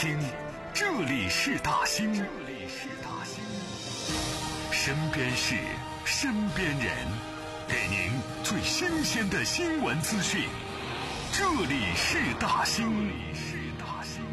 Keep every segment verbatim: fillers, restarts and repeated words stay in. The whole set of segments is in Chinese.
兴，这里是大兴，这里是大兴。身边事，身边人，给您最新鲜的新闻资讯。这里是大兴，这里是大兴。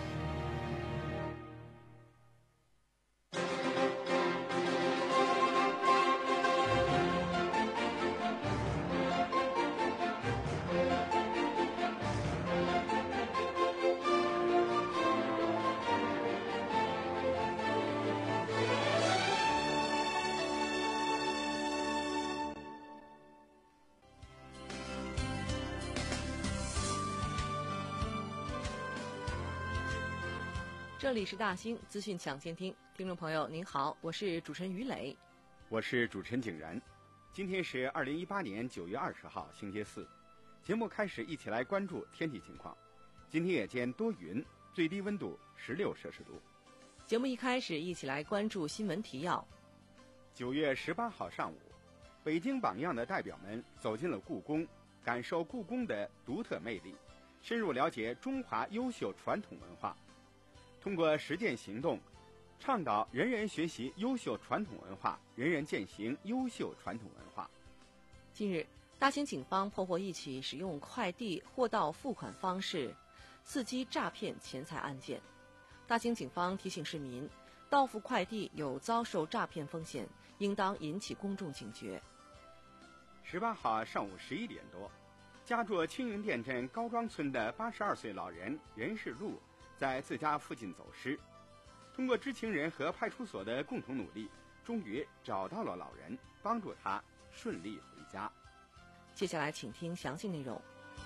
这里是大兴资讯抢先听，听众朋友您好，我是主持人于磊， 我是主持人景然。今天是二零一八年九月二十号，星期四。节目开始，一起来关注天气情况。今天夜间多云，最低温度十六摄氏度。 节目一开始，一起来关注新闻提要。 九月十八号上午，北京榜样的代表们走进了故宫，感受故宫的独特魅力，深入了解中华优秀传统文化。通过实践行动，倡导人人学习优秀传统文化，人人践行优秀传统文化。 近日，大兴警方破获一起使用快递货到付款方式伺机诈骗钱财案件。大兴警方提醒市民，到付快递有遭受诈骗风险，应当引起公众警觉。 十八号上午十一点多，家住青云店镇高庄村的八十二岁老人任世禄在自家附近走失，通过知情人和派出所的共同努力，终于找到了老人，帮助他顺利回家。 接下来请听详细内容。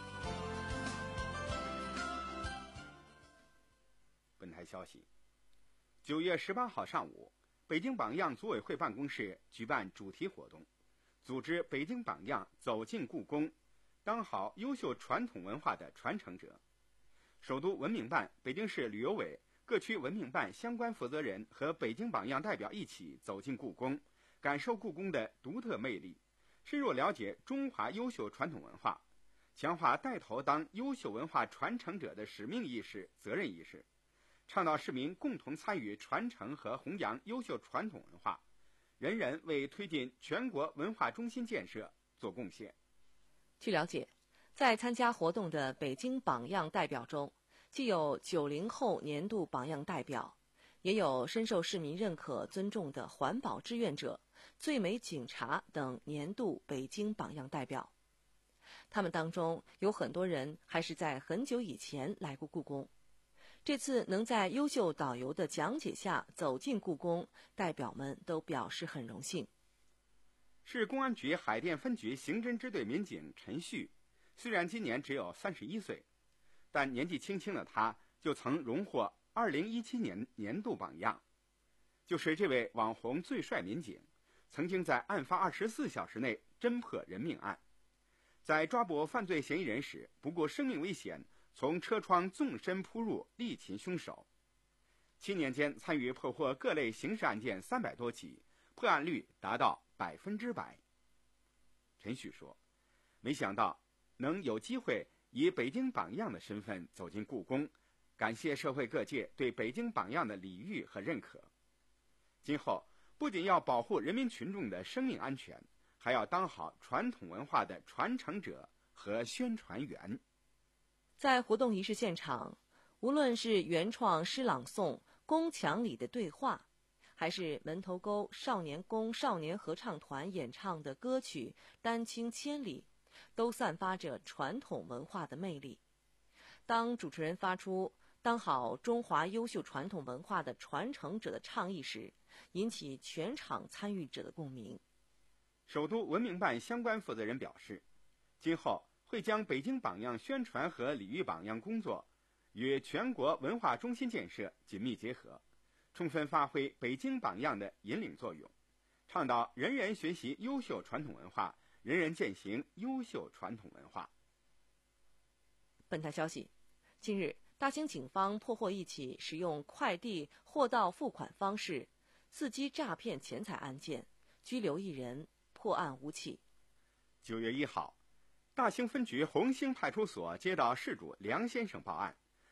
本台消息，九月十八号上午，北京榜样组委会办公室举办主题活动，组织北京榜样走进故宫，当好优秀传统文化的传承者。首都文明办、北京市旅游委、各区文明办相关负责人和北京榜样代表一起走进故宫，感受故宫的独特魅力，深入了解中华优秀传统文化，强化带头当优秀文化传承者的使命意识、责任意识，倡导市民共同参与传承和弘扬优秀传统文化，人人为推进全国文化中心建设做贡献。 据了解，在参加活动的北京榜样代表中，既有九零后年度榜样代表，也有深受市民认可尊重的环保志愿者、最美警察等年度北京榜样代表。他们当中有很多人还是在很久以前来过故宫，这次能在优秀导游的讲解下走进故宫，代表们都表示很荣幸。 市公安局海淀分局刑侦支队民警陈旭，虽然今年只有三十一岁，但年纪轻轻的他就曾荣获二零一七年年度榜样。就是这位网红最帅民警，曾经在案发二十四小时内侦破人命案，在抓捕犯罪嫌疑人时不顾生命危险，从车窗纵身扑入，力擒凶手。七年间参与破获各类刑事案件三百多起，破案率达到百分之百。陈旭说，没想到能有机会以北京榜样的身份走进故宫，感谢社会各界对北京榜样的礼遇和认可。今后不仅要保护人民群众的生命安全，还要当好传统文化的传承者和宣传员。 在活动仪式现场，无论是原创诗朗诵《宫墙里的对话》，还是门头沟少年宫少年合唱团演唱的歌曲《丹青千里》，都散发着传统文化的魅力。当主持人发出当好中华优秀传统文化的传承者的倡议时，引起全场参与者的共鸣。 首都文明办相关负责人表示，今后会将北京榜样宣传和礼遇榜样工作与全国文化中心建设紧密结合，充分发挥北京榜样的引领作用，倡导人人学习优秀传统文化，人人践行优秀传统文化。 本台消息，近日大兴警方破获一起使用快递货到付款方式伺机诈骗钱财案件，拘留一人，破案无期。 九月一号，大兴分局红星派出所接到事主梁先生报案，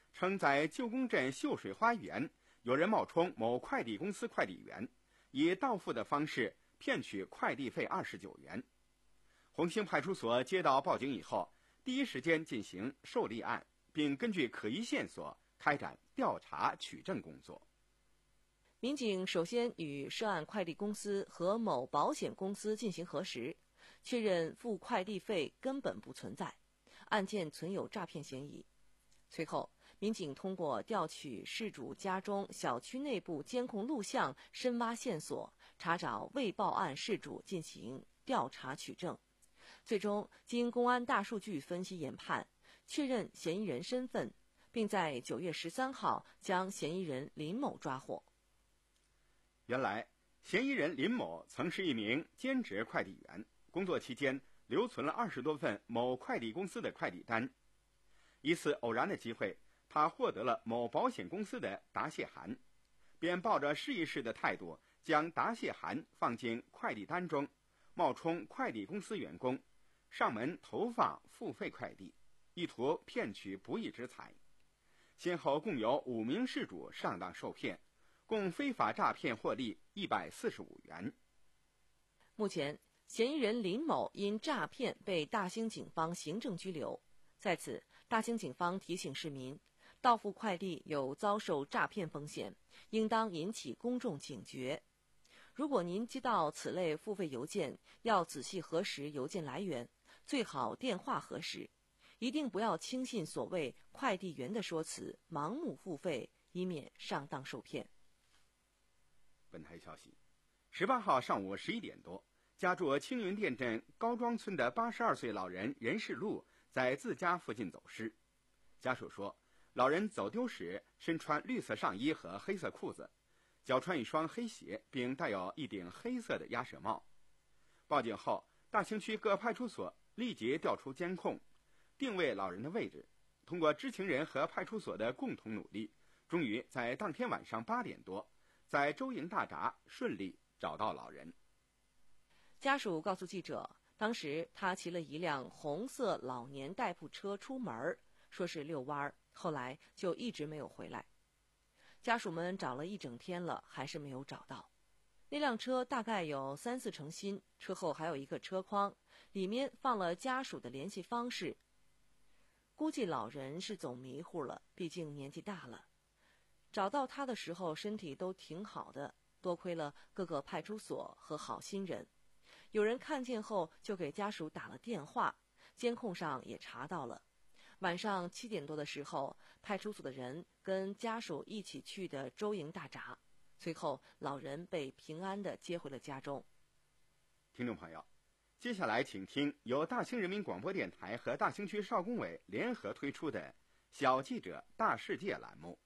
称在旧宫镇秀水花园有人冒充某快递公司快递员，以到付的方式骗取快递费二十九元。红星派出所接到报警以后，第一时间进行受理案，并根据可疑线索开展调查取证工作。 民警首先与涉案快递公司和某保险公司进行核实，确认付快递费根本不存在，案件存有诈骗嫌疑。随后，民警通过调取事主家中小区内部监控录像，深挖线索，查找未报案事主进行调查取证。最终，经公安大数据分析研判，确认嫌疑人身份，并在九月十三号将嫌疑人林某抓获。 原来，嫌疑人林某曾是一名兼职快递员，工作期间留存了二十多份某快递公司的快递单。一次偶然的机会，他获得了某保险公司的答谢函，便抱着试一试的态度，将答谢函放进快递单中，冒充快递公司员工，上门投放付费快递，意图骗取不义之财。先后共有五名事主上当受骗，共非法诈骗获利一百四十五元。 目前，嫌疑人林某因诈骗被大兴警方行政拘留。在此，大兴警方提醒市民，到付快递有遭受诈骗风险，应当引起公众警觉。如果您接到此类付费邮件，要仔细核实邮件来源，最好电话核实，一定不要轻信所谓快递员的说辞，盲目付费，以免上当受骗。 本台消息，十八号上午十一点多，家住青云店镇高庄村的八十二岁老人任世禄在自家附近走失。家属说，老人走丢时身穿绿色上衣和黑色裤子，脚穿一双黑鞋，并戴有一顶黑色的鸭舌帽。报警后，大兴区各派出所立即调出监控，定位老人的位置。通过知情人和派出所的共同努力，终于在当天晚上八点多，在周营大闸顺利找到老人。 家属告诉记者，当时他骑了一辆红色老年代步车出门，说是遛弯，后来就一直没有回来。家属们找了一整天了，还是没有找到。那辆车大概有三四成新，车后还有一个车筐，里面放了家属的联系方式。估计老人是走迷糊了，毕竟年纪大了。找到他的时候身体都挺好的，多亏了各个派出所和好心人。有人看见后就给家属打了电话，监控上也查到了。晚上七点多的时候，派出所的人跟家属一起去的周营大闸，随后老人被平安地接回了家中。 听众朋友，接下来请听由大兴人民广播电台和大兴区少工委联合推出的小记者大世界栏目。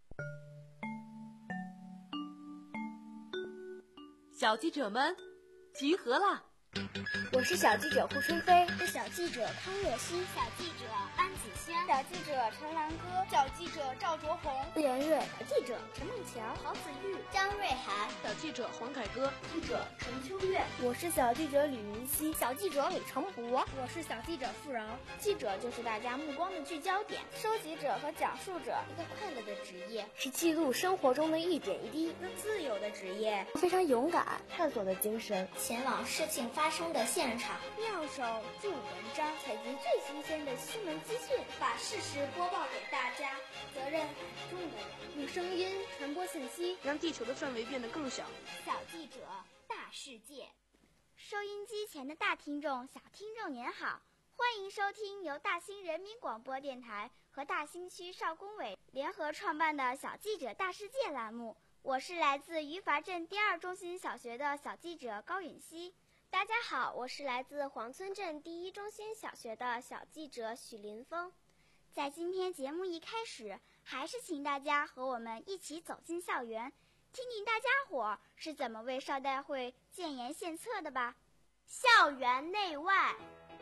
小记者们集合啦！ 我是小记者胡春飞， 是小记者康若曦， 小记者安子轩， 小记者陈兰歌， 小记者赵卓红， 顾妍瑞， 小记者陈梦桥， 郝子玉，张瑞涵， 小记者黄凯歌， 记者陈秋月。 我是小记者吕云熙， 小记者李成博， 我是小记者付饶。 记者就是大家目光的聚焦点，收集者和讲述者，一个快乐的职业， 是记录生活中的一点一滴， 一个自由的职业， 非常勇敢、探索的精神， 前往事情发生的现场， 妙手著文章，采集最新鲜的新闻资讯， 把事实播报给大家。责任很重的人， 用声音传播信息， 让地球的范围变得更小。 小记者大世界。 收音机前的大听众、小听众您好，欢迎收听由大兴人民广播电台和大兴区少工委联合创办的小记者大世界栏目。我是来自余阀镇第二中心小学的小记者高允熙。 大家好，我是来自黄村镇第一中心小学的小记者许林峰。 在今天节目一开始，还是请大家和我们一起走进校园，听听大家伙是怎么为少代会建言献策的吧。校园内外，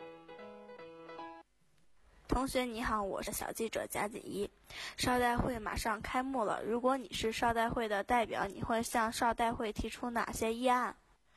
同学你好，我是小记者贾锦衣。少代会马上开幕了，如果你是少代会的代表，你会向少代会提出哪些议案？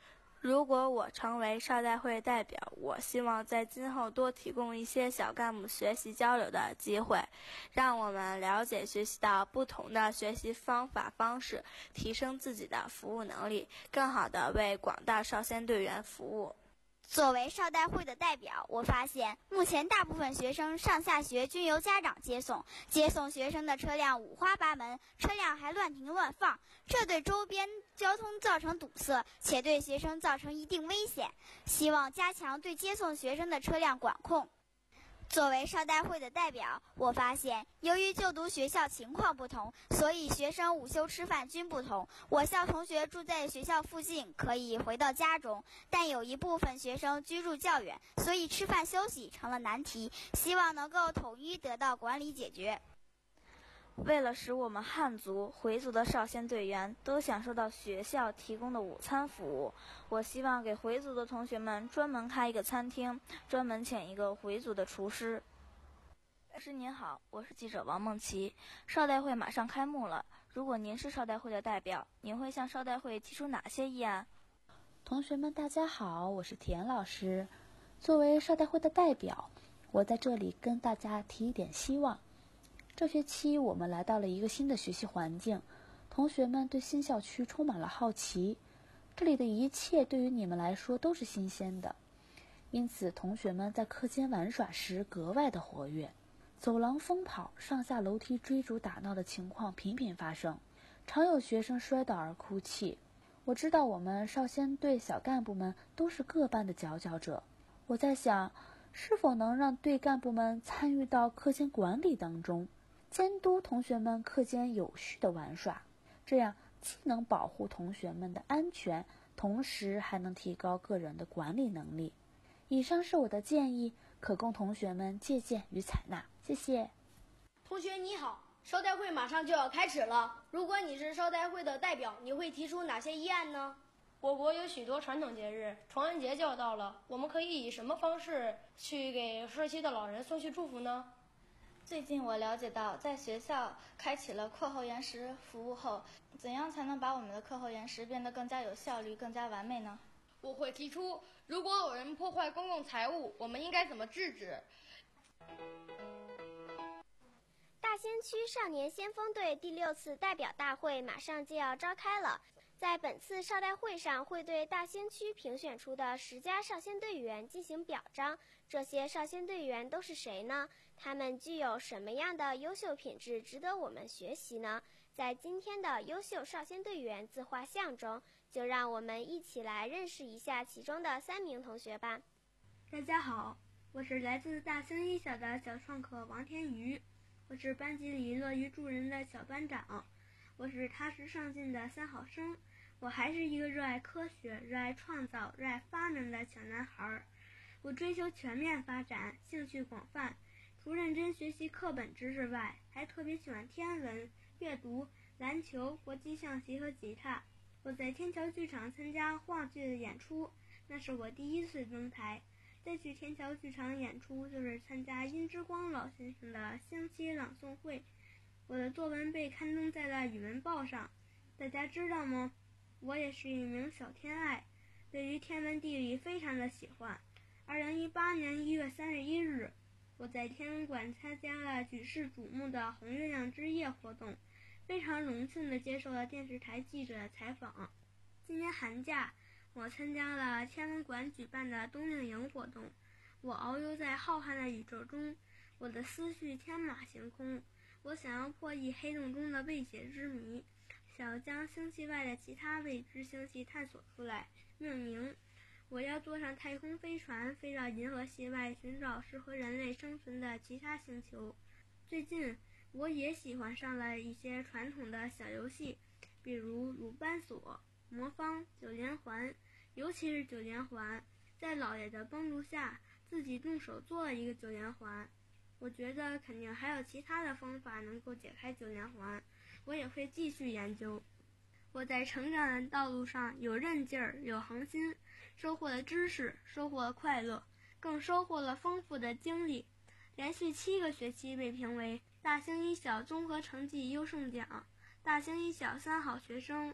如果我成为少代会代表，我希望在今后多提供一些小干部学习交流的机会，让我们了解学习到不同的学习方法方式，提升自己的服务能力，更好地为广大少先队员服务。 作为少代会的代表，我发现目前大部分学生上下学均由家长接送，接送学生的车辆五花八门，车辆还乱停乱放，这对周边交通造成堵塞，且对学生造成一定危险。希望加强对接送学生的车辆管控。作为少代会的代表，我发现由于就读学校情况不同，所以学生午休吃饭均不同。我校同学住在学校附近，可以回到家中，但有一部分学生居住较远，所以吃饭休息成了难题，希望能够统一得到管理解决。 为了使我们汉族、回族的少先队员都享受到学校提供的午餐服务，我希望给回族的同学们专门开一个餐厅，专门请一个回族的厨师。老师您好，我是记者王梦琪。少代会马上开幕了，如果您是少代会的代表，您会向少代会提出哪些议案？ 同学们大家好，我是田老师。作为少代会的代表，我在这里跟大家提一点希望。这学期我们来到了一个新的学习环境，同学们对新校区充满了好奇，这里的一切对于你们来说都是新鲜的，因此同学们在课间玩耍时格外的活跃，走廊疯跑、上下楼梯追逐打闹的情况频频发生，常有学生摔倒而哭泣。我知道我们少先队小干部们都是各班的佼佼者，我在想，是否能让队干部们参与到课间管理当中，监督同学们课间有序的玩耍，这样既能保护同学们的安全，同时还能提高个人的管理能力。以上是我的建议，可供同学们借鉴与采纳。谢谢。 同学你好，少代会马上就要开始了，如果你是少代会的代表，你会提出哪些议案呢？ 我国有许多传统节日，重阳节就要到了，我们可以以什么方式去给社区的老人送去祝福呢？ 最近我了解到，在学校开启了课后延时服务后，怎样才能把我们的课后延时变得更加有效率、更加完美呢？ 我会提出，如果有人破坏公共财物，我们应该怎么制止？ 大仙区少年先锋队第六次代表大会马上就要召开了。在本次少代会上，会对大仙区评选出的十家少先队员进行表彰。这些少先队员都是谁呢？他们具有什么样的优秀品质值得我们学习呢？在今天的优秀少先队员自画像中，就让我们一起来认识一下其中的三名同学吧。 大家好，我是来自大兴一小的小创客王天瑜，我是班级里乐于助人的小班长，我是踏实上进的三好生，我还是一个热爱科学、热爱创造、热爱发明的小男孩。我追求全面发展，兴趣广泛，除认真学习课本知识外，还特别喜欢天文、阅读、篮球、国际象棋和吉他。我在天桥剧场参加话剧的演出，那是我第一次登台。再去天桥剧场演出就是参加殷之光老先生的乡期朗诵会。我的作文被刊登在了语文报上，大家知道吗？我也是一名小天爱，对于天文地理非常的喜欢。二零一八年一月三十一日，我在天文馆参加了举世瞩目的红月亮之夜活动，非常荣幸地接受了电视台记者的采访。今年寒假，我参加了天文馆举办的冬令营活动，我遨游在浩瀚的宇宙中，我的思绪天马行空，我想要破译黑洞中的未解之谜，想要将星系外的其他未知星系探索出来，命名。我要坐上太空飞船，飞到银河系外，寻找适合人类生存的其他星球。最近，我也喜欢上了一些传统的小游戏，比如鲁班锁、魔方、九连环，尤其是九连环，在姥爷的帮助下，自己动手做了一个九连环。我觉得肯定还有其他的方法能够解开九连环，我也会继续研究。我在成长的道路上有韧劲儿，有恒心，收获了知识，收获了快乐，更收获了丰富的经历。连续七个学期被评为大兴一小综合成绩优胜奖、大兴一小三好学生、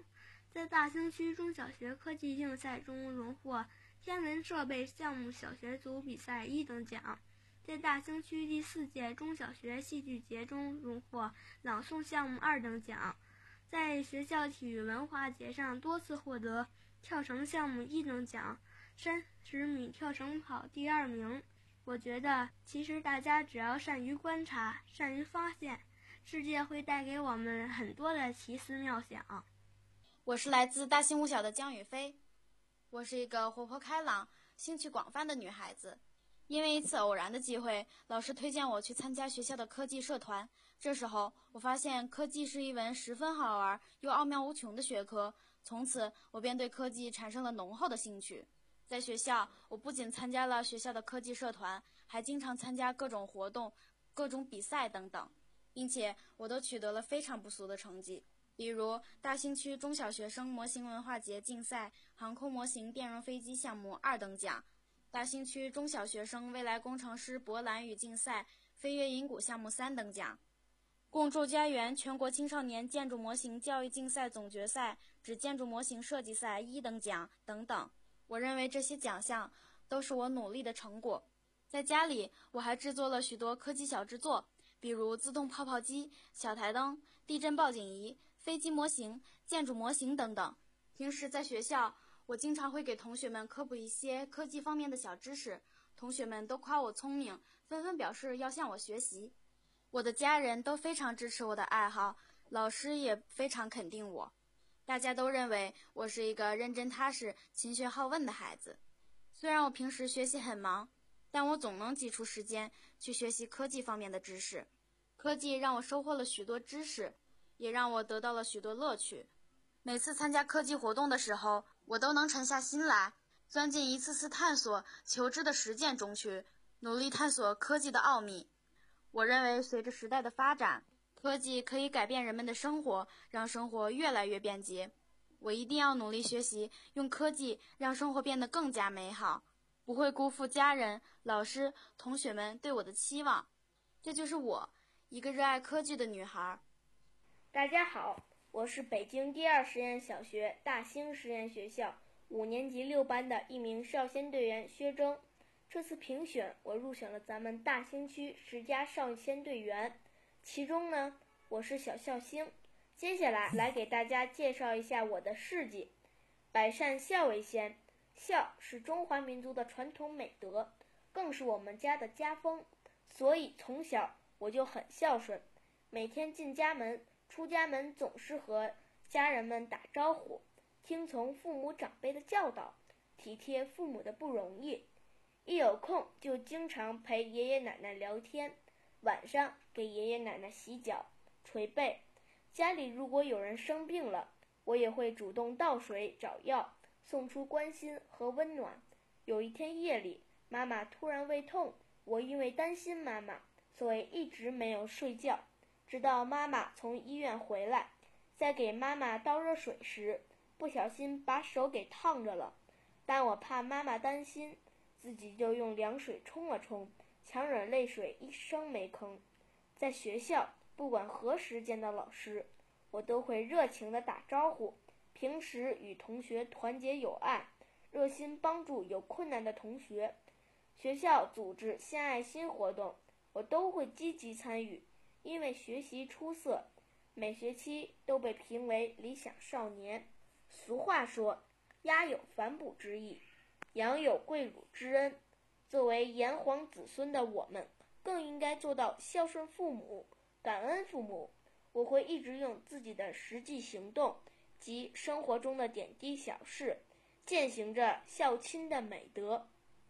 在大兴区中小学科技竞赛中荣获天文设备项目小学组比赛一等奖，在大兴区第四届中小学戏剧节中荣获朗诵项目二等奖，在学校体育文化节上多次获得跳绳项目一等奖，三十米跳绳跑第二名。我觉得其实大家只要善于观察，善于发现，世界会带给我们很多的奇思妙想。 我是来自大兴五小的江雨飞，我是一个活泼开朗、兴趣广泛的女孩子。因为一次偶然的机会，老师推荐我去参加学校的科技社团。这时候，我发现科技是一门十分好玩又奥妙无穷的学科，从此我便对科技产生了浓厚的兴趣。在学校，我不仅参加了学校的科技社团，还经常参加各种活动、各种比赛等等，并且我都取得了非常不俗的成绩。比如大兴区中小学生模型文化节竞赛航空模型电容飞机项目二等奖，大兴区中小学生未来工程师博览语竞赛飞跃银谷项目三等奖，共筑家园全国青少年建筑模型教育竞赛总决赛指建筑模型设计赛一等奖等等。我认为这些奖项都是我努力的成果。在家里，我还制作了许多科技小制作，比如自动泡泡机、小台灯、地震报警仪、飞机模型、建筑模型等等。平时在学校，我经常会给同学们科普一些科技方面的小知识，同学们都夸我聪明，纷纷表示要向我学习。我的家人都非常支持我的爱好，老师也非常肯定我。大家都认为我是一个认真踏实、勤学好问的孩子。虽然我平时学习很忙，但我总能挤出时间去学习科技方面的知识。科技让我收获了许多知识，也让我得到了许多乐趣。每次参加科技活动的时候，我都能沉下心来，钻进一次次探索、求知的实践中去，努力探索科技的奥秘。我认为随着时代的发展，科技可以改变人们的生活，让生活越来越便捷。我一定要努力学习，用科技让生活变得更加美好，不会辜负家人、老师、同学们对我的期望。这就是我，一个热爱科技的女孩。 大家好，我是北京第二实验小学大兴实验学校五年级六班的一名少先队员薛征。这次评选，我入选了咱们大兴区十佳少先队员，其中呢，我是小孝星。接下来来给大家介绍一下我的事迹。百善孝为先，孝是中华民族的传统美德，更是我们家的家风，所以从小我就很孝顺，每天进家门出家门总是和家人们打招呼，听从父母长辈的教导，体贴父母的不容易。一有空就经常陪爷爷奶奶聊天，晚上给爷爷奶奶洗脚、捶背。家里如果有人生病了，我也会主动倒水找药，送出关心和温暖。有一天夜里，妈妈突然胃痛，我因为担心妈妈，所以一直没有睡觉，直到妈妈从医院回来，在给妈妈倒热水时，不小心把手给烫着了。但我怕妈妈担心，自己就用凉水冲了冲，强忍泪水一声没吭。在学校，不管何时见到老师，我都会热情地打招呼，平时与同学团结友爱，热心帮助有困难的同学。学校组织献爱心活动，我都会积极参与，因为学习出色，每学期都被评为理想少年。俗话说，鸭有反哺之意，羊有跪乳之恩。作为炎黄子孙的我们，更应该做到孝顺父母，感恩父母。我会一直用自己的实际行动及生活中的点滴小事，践行着孝亲的美德。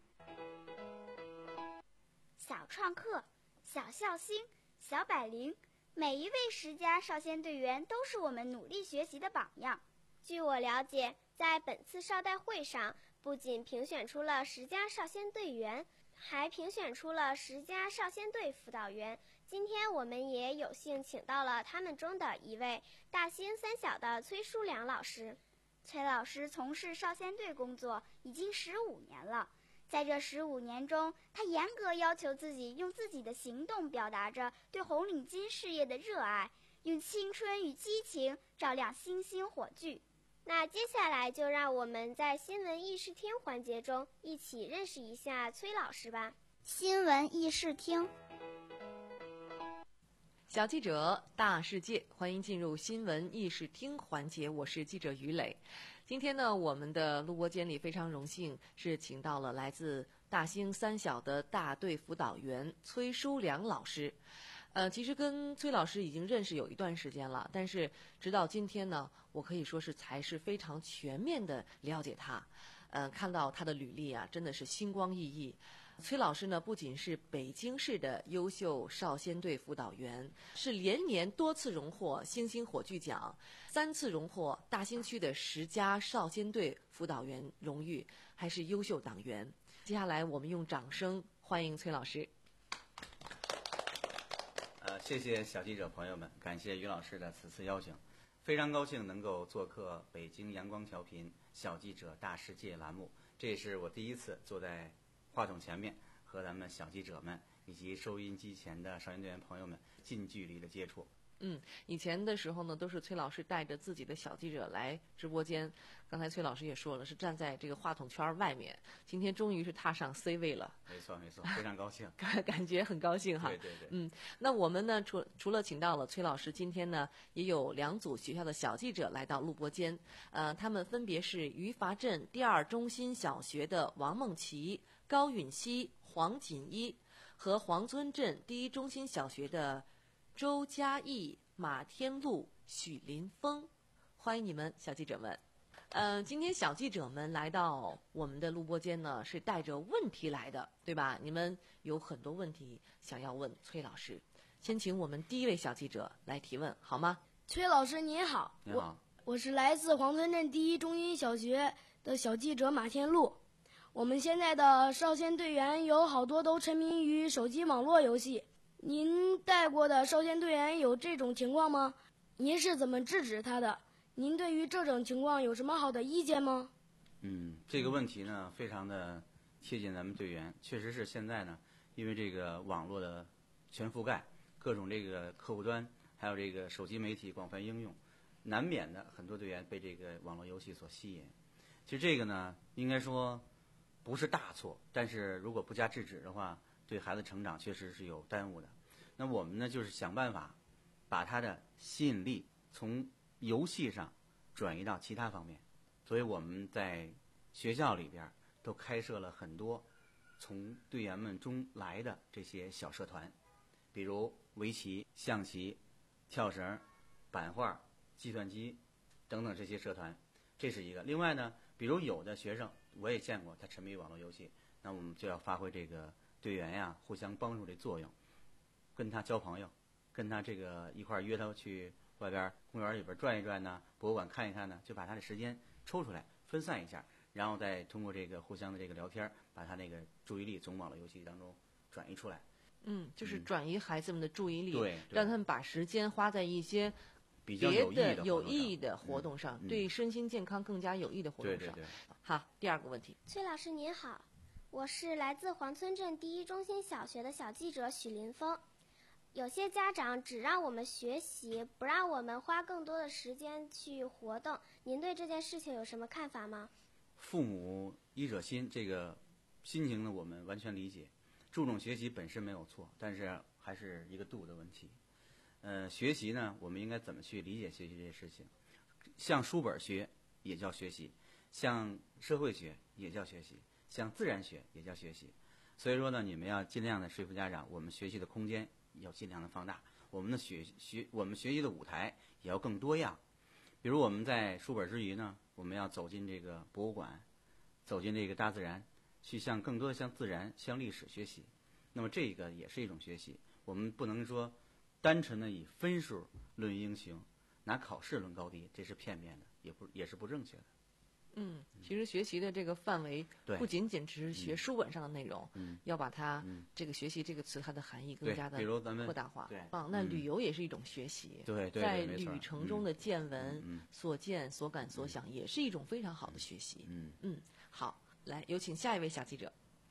小创客、小孝星、小百灵，每一位十佳少先队员都是我们努力学习的榜样。 据我了解，在本次少代会上，不仅评选出了十佳少先队员，还评选出了十佳少先队辅导员。今天我们也有幸请到了他们中的一位大兴三小的崔书良老师。 崔老师从事少先队工作已经十五年了，在这十五年中，他严格要求自己用自己的行动表达着对红领巾事业的热爱，用青春与激情照亮星星火炬。 那接下来就让我们在新闻议事厅环节中一起认识一下崔老师吧。 新闻议事厅， 小记者大世界，欢迎进入新闻议事厅环节，我是记者于磊。今天呢，我们的录播间里非常荣幸是请到了来自大兴三小的大队辅导员崔书良老师。呃，其实跟崔老师已经认识有一段时间了，但是直到今天呢，我可以说是才是非常全面的了解他。呃，看到他的履历啊，真的是星光熠熠。崔老师呢，不仅是北京市的优秀少先队辅导员，是连年多次荣获星星火炬奖，三次荣获大兴区的十佳少先队辅导员荣誉，还是优秀党员。接下来，我们用掌声欢迎崔老师。 呃，谢谢小记者朋友们，感谢于老师的此次邀请，非常高兴能够做客北京阳光调频小记者大世界栏目，这也是我第一次坐在话筒前面和咱们小记者们以及收音机前的少先队员朋友们近距离的接触。 嗯，以前的时候呢，都是崔老师带着自己的小记者来直播间。刚才崔老师也说了，是站在这个话筒圈外面。今天终于是踏上 C 位了。 没错，没错，非常高兴， 感感觉很高兴哈。 对对对。 嗯，那我们呢，除除了请到了崔老师，今天呢，也有两组学校的小记者来到录播间。呃，他们分别是余华镇第二中心小学的王梦琪、高允熙、黄锦一，和黄村镇第一中心小学的周嘉义、马天禄、许林峰，欢迎你们，小记者们。呃，今天小记者们来到我们的录播间呢，是带着问题来的，对吧？你们有很多问题想要问崔老师，先请我们第一位小记者来提问，好吗？ 崔老师您好， 你好， 我我是来自黄村镇第一中心小学的小记者马天禄。我们现在的少先队员有好多都沉迷于手机网络游戏。您带过的少先队员有这种情况吗？您是怎么制止他的？您对于这种情况有什么好的意见吗？ 嗯，这个问题呢，非常的贴近咱们队员。确实是现在呢，因为这个网络的全覆盖，各种这个客户端，还有这个手机媒体广泛应用，难免的很多队员被这个网络游戏所吸引。其实这个呢，应该说不是大错，但是如果不加制止的话，对孩子成长确实是有耽误的。那我们呢，就是想办法把他的吸引力从游戏上转移到其他方面，所以我们在学校里边都开设了很多从队员们中来的这些小社团，比如围棋、象棋、跳绳、版画、计算机等等这些社团，这是一个。另外呢，比如有的学生我也见过他沉迷于网络游戏，那我们就要发挥这个队员呀互相帮助的作用，跟他交朋友，跟他这个一块儿约他去外边公园里边转一转呢，博物馆看一看呢，就把他的时间抽出来分散一下，然后再通过这个互相的这个聊天，把他那个注意力从网络游戏当中转移出来。 嗯，就是转移孩子们的注意力， 对， 让他们把时间花在一些比较别的有意义的活动上， 嗯、 对身心健康更加有益的活动上。 对对对。 好，第二个问题， 崔老师您好，我是来自黄村镇第一中心小学的小记者许林峰。有些家长只让我们学习，不让我们花更多的时间去活动，您对这件事情有什么看法吗？ 父母一惹心，这个心情呢，我们完全理解。注重学习本身没有错，但是还是一个度的问题。呃，学习呢，我们应该怎么去理解学习这些事情？像书本学也叫学习，像社会学也叫学习，像自然学也叫学习。所以说呢，你们要尽量的说服家长，我们学习的空间要尽量的放大，我们的学学我们学习的舞台也要更多样。比如我们在书本之余呢，我们要走进这个博物馆，走进这个大自然，去向更多的向自然、向历史学习。那么这个也是一种学习。我们不能说单纯的以分数论英雄，拿考试论高低，这是片面的，也不也是不正确的。 嗯，其实学习的这个范围不仅仅只是学书本上的内容， 嗯、 要把它、嗯、这个学习这个词它的含义更加的扩大化。 对， 啊，那旅游也是一种学习。 对对， 在旅程中的见闻、 嗯、 所见、所感、所想，也是一种非常好的学习。 嗯嗯，好，来有请下一位小记者。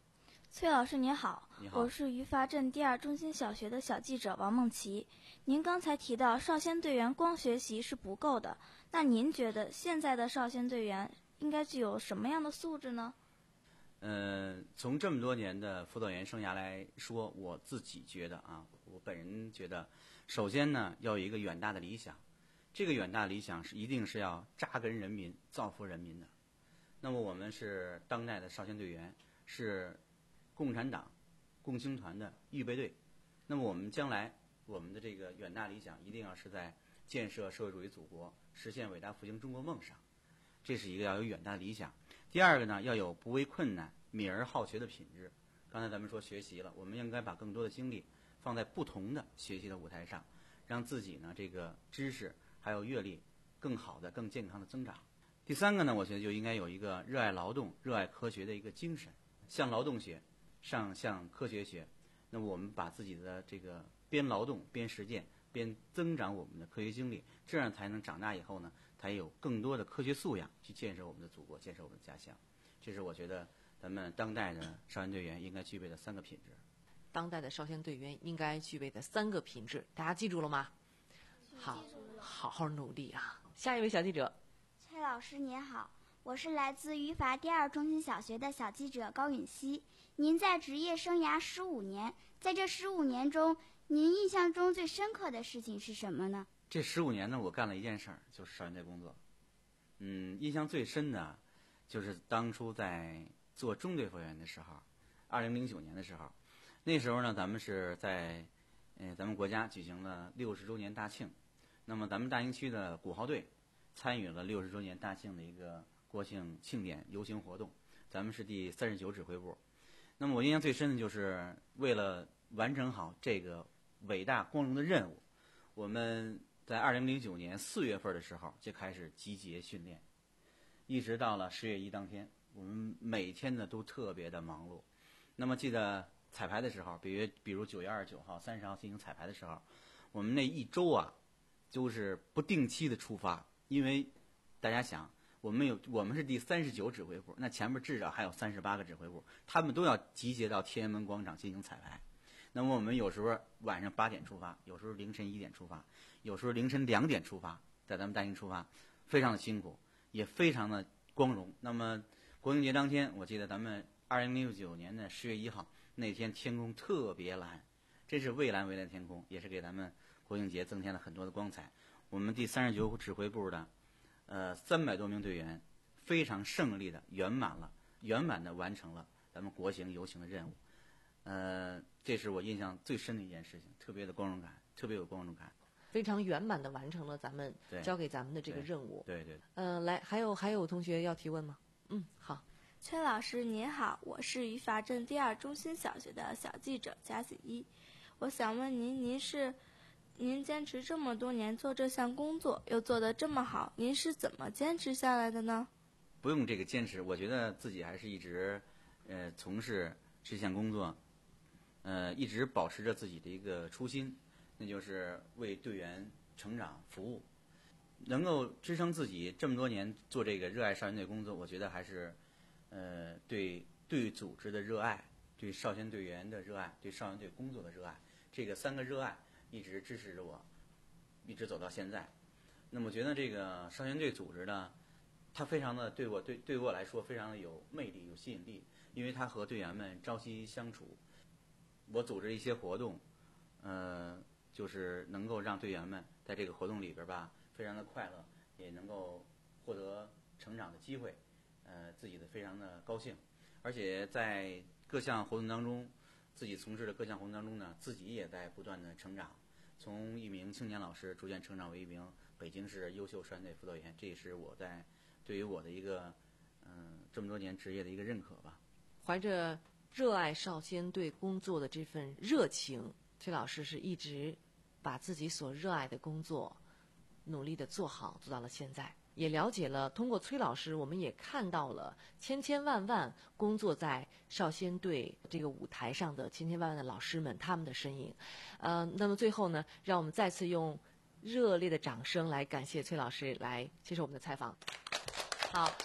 崔老师您好， 你好， 我是于发镇第二中心小学的小记者王梦琪。您刚才提到少先队员光学习是不够的，那您觉得现在的少先队员应该具有什么样的素质呢？ 呃，从这么多年的辅导员生涯来说，我自己觉得啊，我本人觉得，首先呢要有一个远大的理想，这个远大理想是一定是要扎根人民、造福人民的。那么我们是当代的少先队员，是共产党共青团的预备队。那么我们将来我们的这个远大理想一定要是在建设社会主义祖国、实现伟大复兴中国梦上，这是一个要有远大的理想。第二个呢，要有不畏困难、敏而好学的品质。刚才咱们说学习了，我们应该把更多的精力放在不同的学习的舞台上，让自己呢这个知识还有阅历更好的、更健康的增长。第三个呢，我觉得就应该有一个热爱劳动、热爱科学的一个精神，向劳动学，上向科学学。那么我们把自己的这个边劳动边实践，边增长我们的科学经历，这样才能长大以后呢，才有更多的科学素养去建设我们的祖国，建设我们的家乡。这是我觉得咱们当代的少先队员应该具备的三个品质。 当代的少先队员应该具备的三个品质，大家记住了吗？好，好好努力啊！下一位小记者， 崔老师您好，我是来自于法第二中心小学的小记者高允熙。您在职业生涯十五年，在这十五年中，您印象中最深刻的事情是什么呢？ 这十五年呢，我干了一件事儿，就是少先队工作。嗯，印象最深的，就是当初在做中队服务员的时候，二零零九年的时候，那时候呢，咱们是在，呃，咱们国家举行了六十周年大庆，那么咱们大兴区的鼓号队参与了六十周年大庆的一个国庆庆典游行活动，咱们是第三十九指挥部。那么我印象最深的就是为了完成好这个伟大光荣的任务，我们在二零零九年四月份的时候就开始集结训练，一直到了十月一当天，我们每天呢都特别的忙碌。那么记得彩排的时候，比如比如九月二十九号、三十号进行彩排的时候，我们那一周啊，就是不定期的出发，因为大家想，我们有我们是第三十九指挥部，那前面至少还有三十八个指挥部，他们都要集结到天安门广场进行彩排。那么我们有时候晚上八点出发，有时候凌晨一点出发，有时候凌晨两点出发，在咱们大兴出发，非常的辛苦，也非常的光荣。那么国庆节当天，我记得咱们二零零九年的十月一号那天天空特别蓝，真是蔚蓝蔚蓝天空，也是给咱们国庆节增添了很多的光彩。我们第三十九指挥部的呃三百多名队员非常胜利的圆满了圆满的完成了咱们国庆游行的任务。呃，这是我印象最深的一件事情，特别的光荣感，特别有光荣感， 非常圆满的完成了咱们交给咱们的这个任务。 对 对, 对。 呃，来，还有还有同学要提问吗？嗯，好。 崔老师您好，我是于法镇第二中心小学的小记者贾子一。我想问您，您是您坚持这么多年做这项工作，又做得这么好，您是怎么坚持下来的呢？ 不用这个坚持，我觉得自己还是一直呃从事这项工作。呃，一直保持着自己的一个初心，那就是为队员成长服务，能够支撑自己这么多年做这个热爱少先队工作，我觉得还是，呃，对对组织的热爱，对少先队员的热爱，对少先队工作的热爱，这个三个热爱一直支持着我，一直走到现在。那么我觉得这个少先队组织呢，它非常的对我对对我来说非常的有魅力、有吸引力，因为它和队员们朝夕相处。我组织一些活动，呃，就是能够让队员们在这个活动里边吧，非常的快乐，也能够获得成长的机会，呃，自己的非常的高兴，而且在各项活动当中，自己从事的各项活动当中呢，自己也在不断的成长，从一名青年老师逐渐成长为一名北京市优秀少先队辅导员，这也是我在对于我的一个嗯、呃、这么多年职业的一个认可吧。 怀着热爱少先队工作的这份热情，崔老师是一直把自己所热爱的工作努力的做好，做到了现在。也了解了，通过崔老师，我们也看到了千千万万工作在少先队这个舞台上的千千万万的老师们，他们的身影。呃，那么最后呢，让我们再次用热烈的掌声来感谢崔老师来接受我们的采访。好。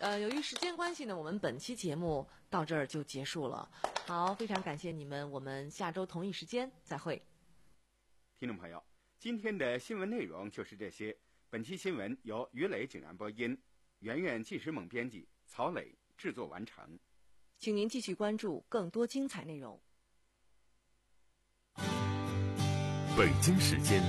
呃，由于时间关系呢，我们本期节目到这儿就结束了。好，非常感谢你们，我们下周同一时间再会。 听众朋友，今天的新闻内容就是这些。本期新闻由于磊井然播音，圆圆纪实猛编辑，曹磊制作完成。 请您继续关注更多精彩内容。 北京时间